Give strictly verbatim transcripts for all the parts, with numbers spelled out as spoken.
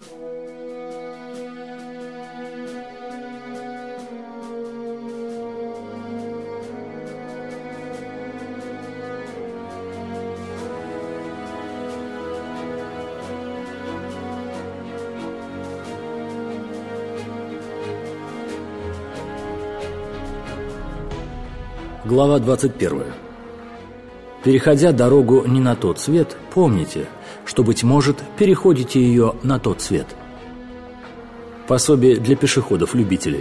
Глава двадцать первая. Переходя дорогу не на тот свет, помните, что, быть может, переходите ее на тот свет. Пособие для пешеходов-любителей.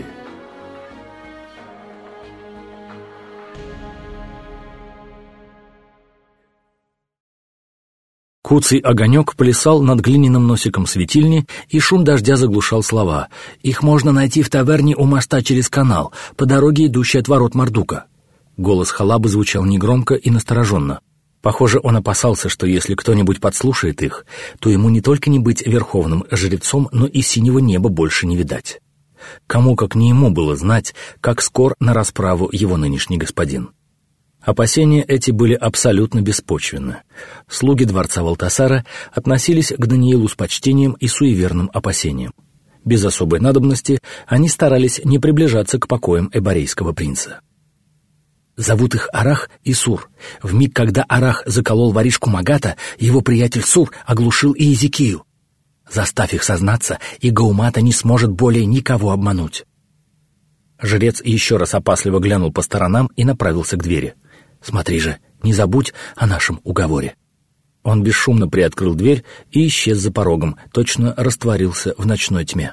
Куцый огонек плясал над глиняным носиком светильни, и шум дождя заглушал слова. «Их можно найти в таверне у моста через канал, по дороге, идущей от ворот Мардука». Голос Халабы звучал негромко и настороженно. Похоже, он опасался, что если кто-нибудь подслушает их, то ему не только не быть верховным жрецом, но и синего неба больше не видать. Кому, как не ему, было знать, как скор на расправу его нынешний господин. Опасения эти были абсолютно беспочвенны. Слуги дворца Валтасара относились к Даниилу с почтением и суеверным опасением. Без особой надобности они старались не приближаться к покоям эборейского принца. Зовут их Арах и Сур. В миг, когда Арах заколол воришку Магата, его приятель Сур оглушил и Иезекию. Заставь их сознаться, и Гаумата не сможет более никого обмануть. Жрец еще раз опасливо глянул по сторонам и направился к двери. «Смотри же, не забудь о нашем уговоре». Он бесшумно приоткрыл дверь и исчез за порогом, точно растворился в ночной тьме.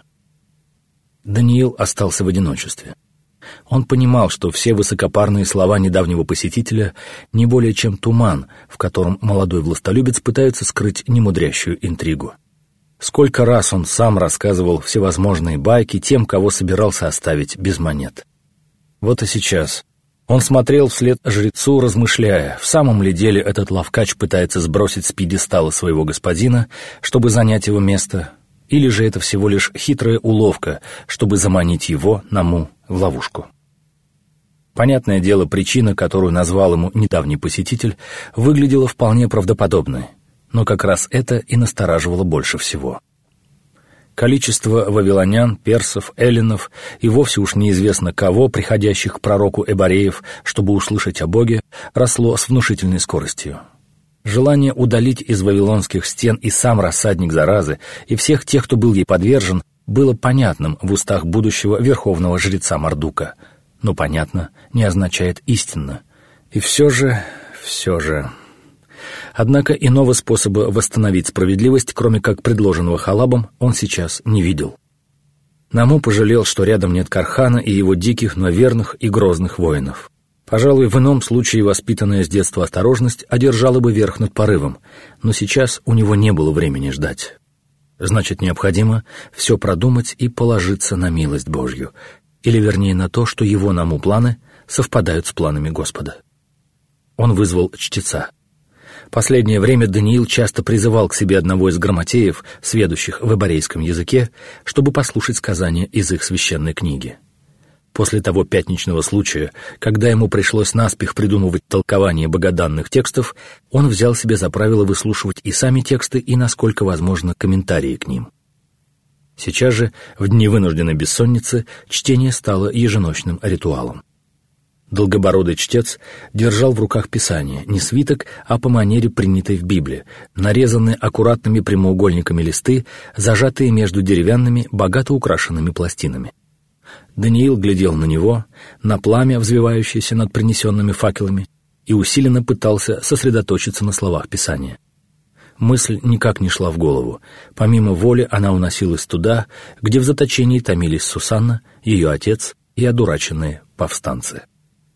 Даниил остался в одиночестве. Он понимал, что все высокопарные слова недавнего посетителя не более чем туман, в котором молодой властолюбец пытается скрыть немудрящую интригу. Сколько раз он сам рассказывал всевозможные байки тем, кого собирался оставить без монет. Вот и сейчас он смотрел вслед жрецу, размышляя, в самом ли деле этот лавкач пытается сбросить с пьедестала своего господина, чтобы занять его место, или же это всего лишь хитрая уловка, чтобы заманить его, Наму, в ловушку. Понятное дело, причина, которую назвал ему недавний посетитель, выглядела вполне правдоподобной, но как раз это и настораживало больше всего. Количество вавилонян, персов, эллинов и вовсе уж неизвестно кого, приходящих к пророку эбореев, чтобы услышать о Боге, росло с внушительной скоростью. Желание удалить из вавилонских стен и сам рассадник заразы, и всех тех, кто был ей подвержен, было понятным в устах будущего верховного жреца Мардука. Но понятно не означает истинно. И все же, все же... Однако иного способа восстановить справедливость, кроме как предложенного Халабом, он сейчас не видел. Наму пожалел, что рядом нет Кархана и его диких, но верных и грозных воинов. Пожалуй, в ином случае воспитанная с детства осторожность одержала бы верх над порывом, но сейчас у него не было времени ждать. Значит, необходимо все продумать и положиться на милость Божью, или вернее на то, что его Наму планы совпадают с планами Господа. Он вызвал чтеца. Последнее время Даниил часто призывал к себе одного из грамотеев, сведущих в эборейском языке, чтобы послушать сказания из их священной книги. После того пятничного случая, когда ему пришлось наспех придумывать толкование богоданных текстов, он взял себе за правило выслушивать и сами тексты, и, насколько возможно, комментарии к ним. Сейчас же, в дни вынужденной бессонницы, чтение стало еженочным ритуалом. Долгобородый чтец держал в руках Писание, не свиток, а по манере, принятой в Библии, нарезанные аккуратными прямоугольниками листы, зажатые между деревянными, богато украшенными пластинами. Даниил глядел на него, на пламя, взвивающееся над принесенными факелами, и усиленно пытался сосредоточиться на словах Писания. Мысль никак не шла в голову. Помимо воли она уносилась туда, где в заточении томились Сусанна, ее отец и одураченные повстанцы.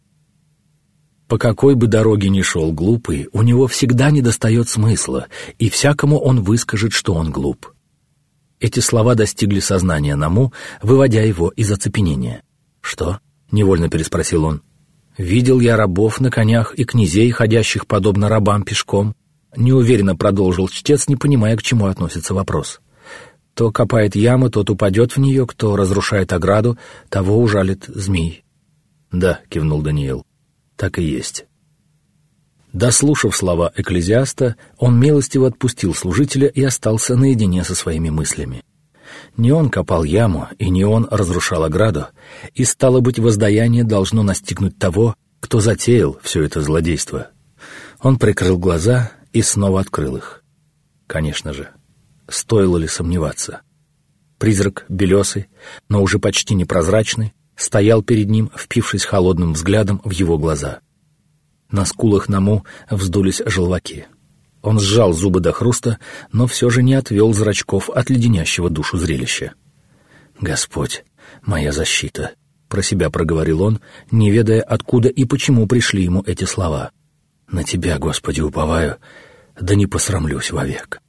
По какой бы дороге ни шел глупый, у него всегда недостает смысла, и всякому он выскажет, что он глуп. Эти слова достигли сознания Наму, выводя его из оцепенения. «Что?» — невольно переспросил он. «Видел я рабов на конях и князей, ходящих подобно рабам пешком», — неуверенно продолжил чтец, не понимая, к чему относится вопрос. «Кто копает яму, тот упадет в нее, кто разрушает ограду, того ужалит змей». «Да», — кивнул Даниил, — «так и есть». Дослушав слова экклезиаста, он милостиво отпустил служителя и остался наедине со своими мыслями. Не он копал яму, и не он разрушал ограду, и, стало быть, воздаяние должно настигнуть того, кто затеял все это злодейство. Он прикрыл глаза и снова открыл их. Конечно же, стоило ли сомневаться? Призрак, белесый, но уже почти непрозрачный, стоял перед ним, впившись холодным взглядом в его глаза. На скулах Наму вздулись желваки. Он сжал зубы до хруста, но все же не отвел зрачков от леденящего душу зрелища. «Господь, моя защита!» — про себя проговорил он, не ведая, откуда и почему пришли ему эти слова. «На Тебя, Господи, уповаю, да не посрамлюсь вовек».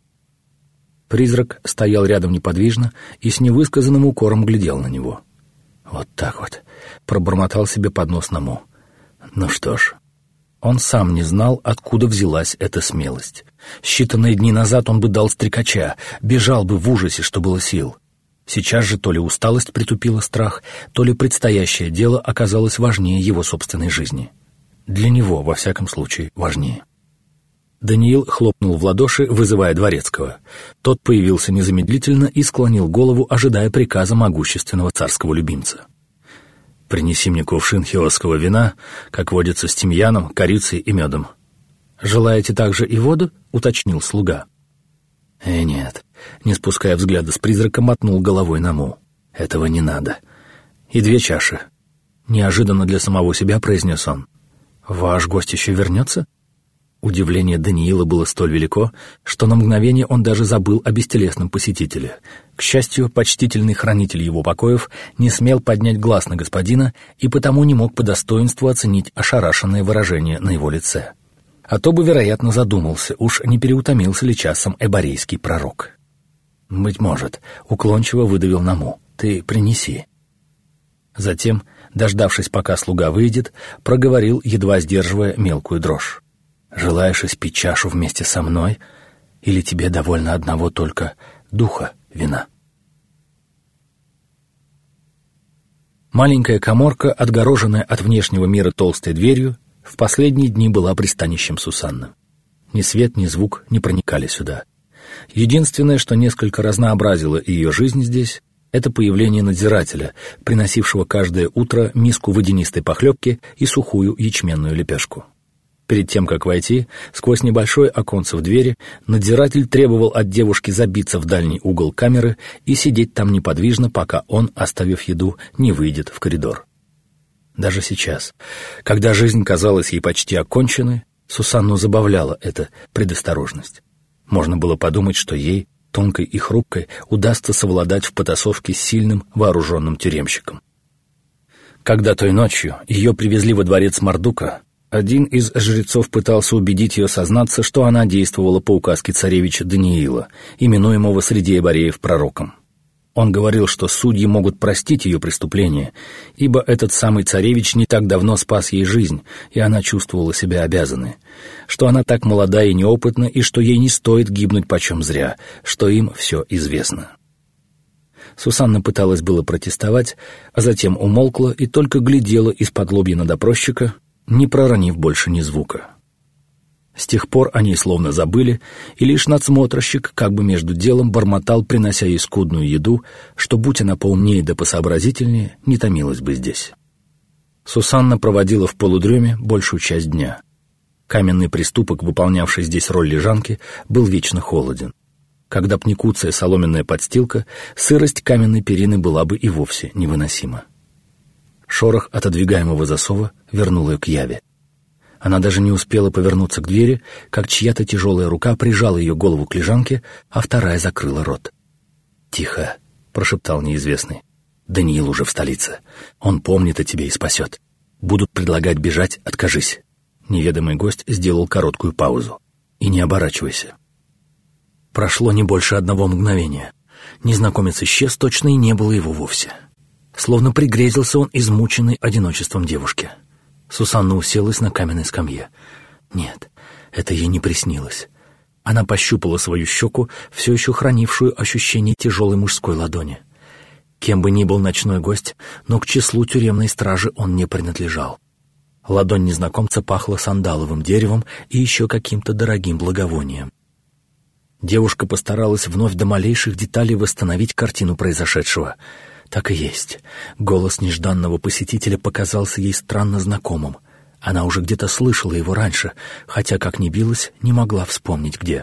Призрак стоял рядом неподвижно и с невысказанным укором глядел на него. «Вот так вот», — пробормотал себе под нос Наму. «Ну что ж». Он сам не знал, откуда взялась эта смелость. Считанные дни назад он бы дал стрекача, бежал бы в ужасе, что было сил. Сейчас же то ли усталость притупила страх, то ли предстоящее дело оказалось важнее его собственной жизни. Для него, во всяком случае, важнее. Даниил хлопнул в ладоши, вызывая дворецкого. Тот появился незамедлительно и склонил голову, ожидая приказа могущественного царского любимца. «Принеси мне кувшин хиосского вина, как водится, с тимьяном, корицей и медом». «Желаете также и воду?» — уточнил слуга. «Э, нет», — не спуская взгляда с призрака, мотнул головой Наму. «Этого не надо. И две чаши». Неожиданно для самого себя произнес он. «Ваш гость еще вернется?» Удивление Даниила было столь велико, что на мгновение он даже забыл о бестелесном посетителе. К счастью, почтительный хранитель его покоев не смел поднять глаз на господина и потому не мог по достоинству оценить ошарашенное выражение на его лице. А то бы, вероятно, задумался, уж не переутомился ли часом эборейский пророк. «Быть может», — уклончиво выдавил Наму, — «ты принеси». Затем, дождавшись, пока слуга выйдет, проговорил, едва сдерживая мелкую дрожь. «Желаешь испить чашу вместе со мной, или тебе довольно одного только духа вина?» Маленькая каморка, отгороженная от внешнего мира толстой дверью, в последние дни была пристанищем Сусанны. Ни свет, ни звук не проникали сюда. Единственное, что несколько разнообразило ее жизнь здесь, это появление надзирателя, приносившего каждое утро миску водянистой похлебки и сухую ячменную лепешку. Перед тем, как войти, сквозь небольшое оконце в двери, надзиратель требовал от девушки забиться в дальний угол камеры и сидеть там неподвижно, пока он, оставив еду, не выйдет в коридор. Даже сейчас, когда жизнь казалась ей почти оконченной, Сусанну забавляла эта предосторожность. Можно было подумать, что ей, тонкой и хрупкой, удастся совладать в потасовке с сильным вооруженным тюремщиком. Когда той ночью ее привезли во дворец Мардука, один из жрецов пытался убедить ее сознаться, что она действовала по указке царевича Даниила, именуемого среди эбореев пророком. Он говорил, что судьи могут простить ее преступление, ибо этот самый царевич не так давно спас ей жизнь, и она чувствовала себя обязанной, что она так молода и неопытна, и что ей не стоит гибнуть почем зря, что им все известно. Сусанна пыталась было протестовать, а затем умолкла и только глядела из-под лобья на допросчика, не проронив больше ни звука. С тех пор о ней словно забыли, и лишь надсмотрщик как бы между делом бормотал, принося ей скудную еду, что, будь она поумнее да посообразительнее, не томилась бы здесь. Сусанна проводила в полудреме большую часть дня. Каменный приступок, выполнявший здесь роль лежанки, был вечно холоден. Когда б не куцая соломенная подстилка, сырость каменной перины была бы и вовсе невыносима. Шорох отодвигаемого засова вернул ее к Яве. Она даже не успела повернуться к двери, как чья-то тяжелая рука прижала ее голову к лежанке, а вторая закрыла рот. «Тихо», — прошептал неизвестный. «Даниил уже в столице. Он помнит о тебе и спасет. Будут предлагать бежать, откажись». Неведомый гость сделал короткую паузу. «И не оборачивайся». Прошло не больше одного мгновения. Незнакомец исчез, точно и не было его вовсе. Словно пригрезился он измученный одиночеством девушки. Сусанна уселась на каменной скамье. Нет, это ей не приснилось. Она пощупала свою щеку, все еще хранившую ощущение тяжелой мужской ладони. Кем бы ни был ночной гость, но к числу тюремной стражи он не принадлежал. Ладонь незнакомца пахла сандаловым деревом и еще каким-то дорогим благовонием. Девушка постаралась вновь до малейших деталей восстановить картину произошедшего. Так и есть. Голос нежданного посетителя показался ей странно знакомым. Она уже где-то слышала его раньше, хотя, как ни билась, не могла вспомнить где.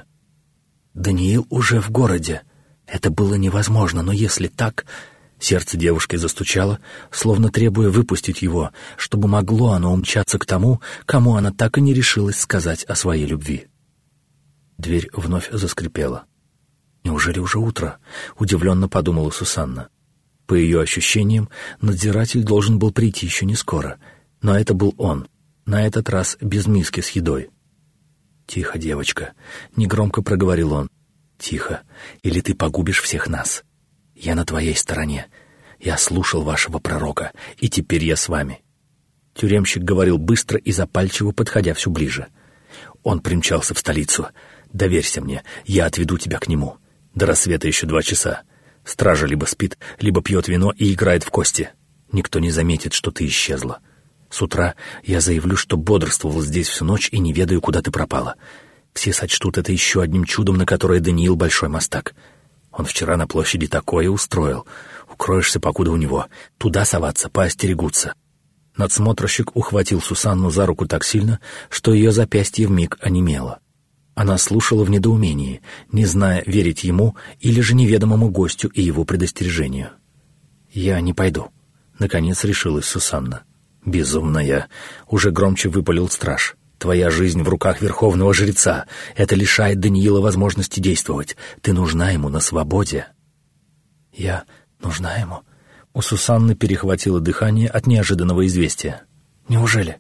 Даниил уже в городе. Это было невозможно, но если так... Сердце девушки застучало, словно требуя выпустить его, чтобы могло оно умчаться к тому, кому она так и не решилась сказать о своей любви. Дверь вновь заскрипела. «Неужели уже утро?» — удивленно подумала Сусанна. По ее ощущениям, надзиратель должен был прийти еще не скоро, но это был он, на этот раз без миски с едой. «Тихо, девочка», — негромко проговорил он. «Тихо, или ты погубишь всех нас. Я на твоей стороне. Я слушал вашего пророка, и теперь я с вами». Тюремщик говорил быстро и запальчиво, подходя все ближе. «Он примчался в столицу. Доверься мне, я отведу тебя к нему. До рассвета еще два часа. Стража либо спит, либо пьет вино и играет в кости. Никто не заметит, что ты исчезла. С утра я заявлю, что бодрствовал здесь всю ночь и не ведаю, куда ты пропала. Все сочтут это еще одним чудом, на которое Даниил большой мастак. Он вчера на площади такое устроил. Укроешься, покуда у него. Туда соваться поостерегутся». Надсмотрщик ухватил Сусанну за руку так сильно, что ее запястье вмиг онемело. Она слушала в недоумении, не зная, верить ему или же неведомому гостю и его предостережению. «Я не пойду», — наконец решилась Сусанна. «Безумная!» — уже громче выпалил страж. «Твоя жизнь в руках верховного жреца. Это лишает Даниила возможности действовать. Ты нужна ему на свободе». «Я нужна ему?» У Сусанны перехватило дыхание от неожиданного известия. «Неужели?»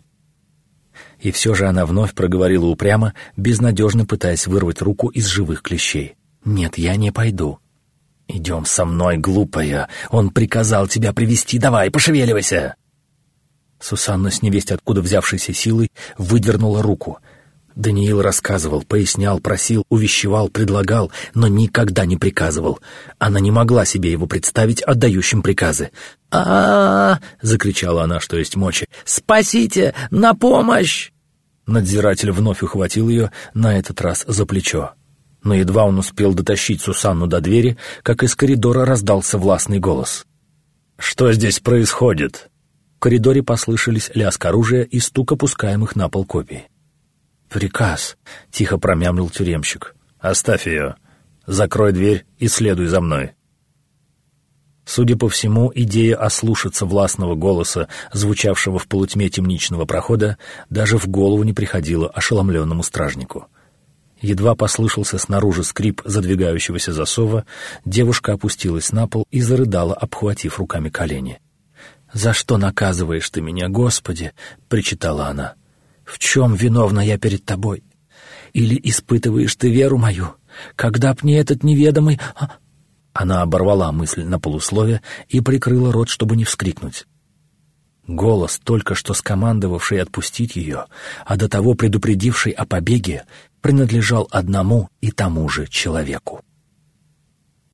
И все же она вновь проговорила упрямо, безнадежно пытаясь вырвать руку из живых клещей. «Нет, я не пойду». «Идем со мной, глупая. Он приказал тебя привести. Давай, пошевеливайся!» Сусанна с невесть откуда взявшейся силой выдернула руку. Даниил рассказывал, пояснял, просил, увещевал, предлагал, но никогда не приказывал. Она не могла себе его представить отдающим приказы. а, -а, -а, -а закричала она, что есть мочи. «Спасите! На помощь!» Надзиратель вновь ухватил ее, на этот раз за плечо. Но едва он успел дотащить Сусанну до двери, как из коридора раздался властный голос. «Что здесь происходит?» В коридоре послышались лязг оружия и стук опускаемых на пол копий. «Приказ», — тихо промямлил тюремщик. «Оставь ее. Закрой дверь и следуй за мной». Судя по всему, идея ослушаться властного голоса, звучавшего в полутьме темничного прохода, даже в голову не приходила ошеломленному стражнику. Едва послышался снаружи скрип задвигающегося засова, девушка опустилась на пол и зарыдала, обхватив руками колени. «За что наказываешь ты меня, Господи?» — причитала она. «В чем виновна я перед тобой? Или испытываешь ты веру мою? Когда б не этот неведомый...» Она оборвала мысль на полуслове и прикрыла рот, чтобы не вскрикнуть. Голос, только что скомандовавший отпустить ее, а до того предупредивший о побеге, принадлежал одному и тому же человеку.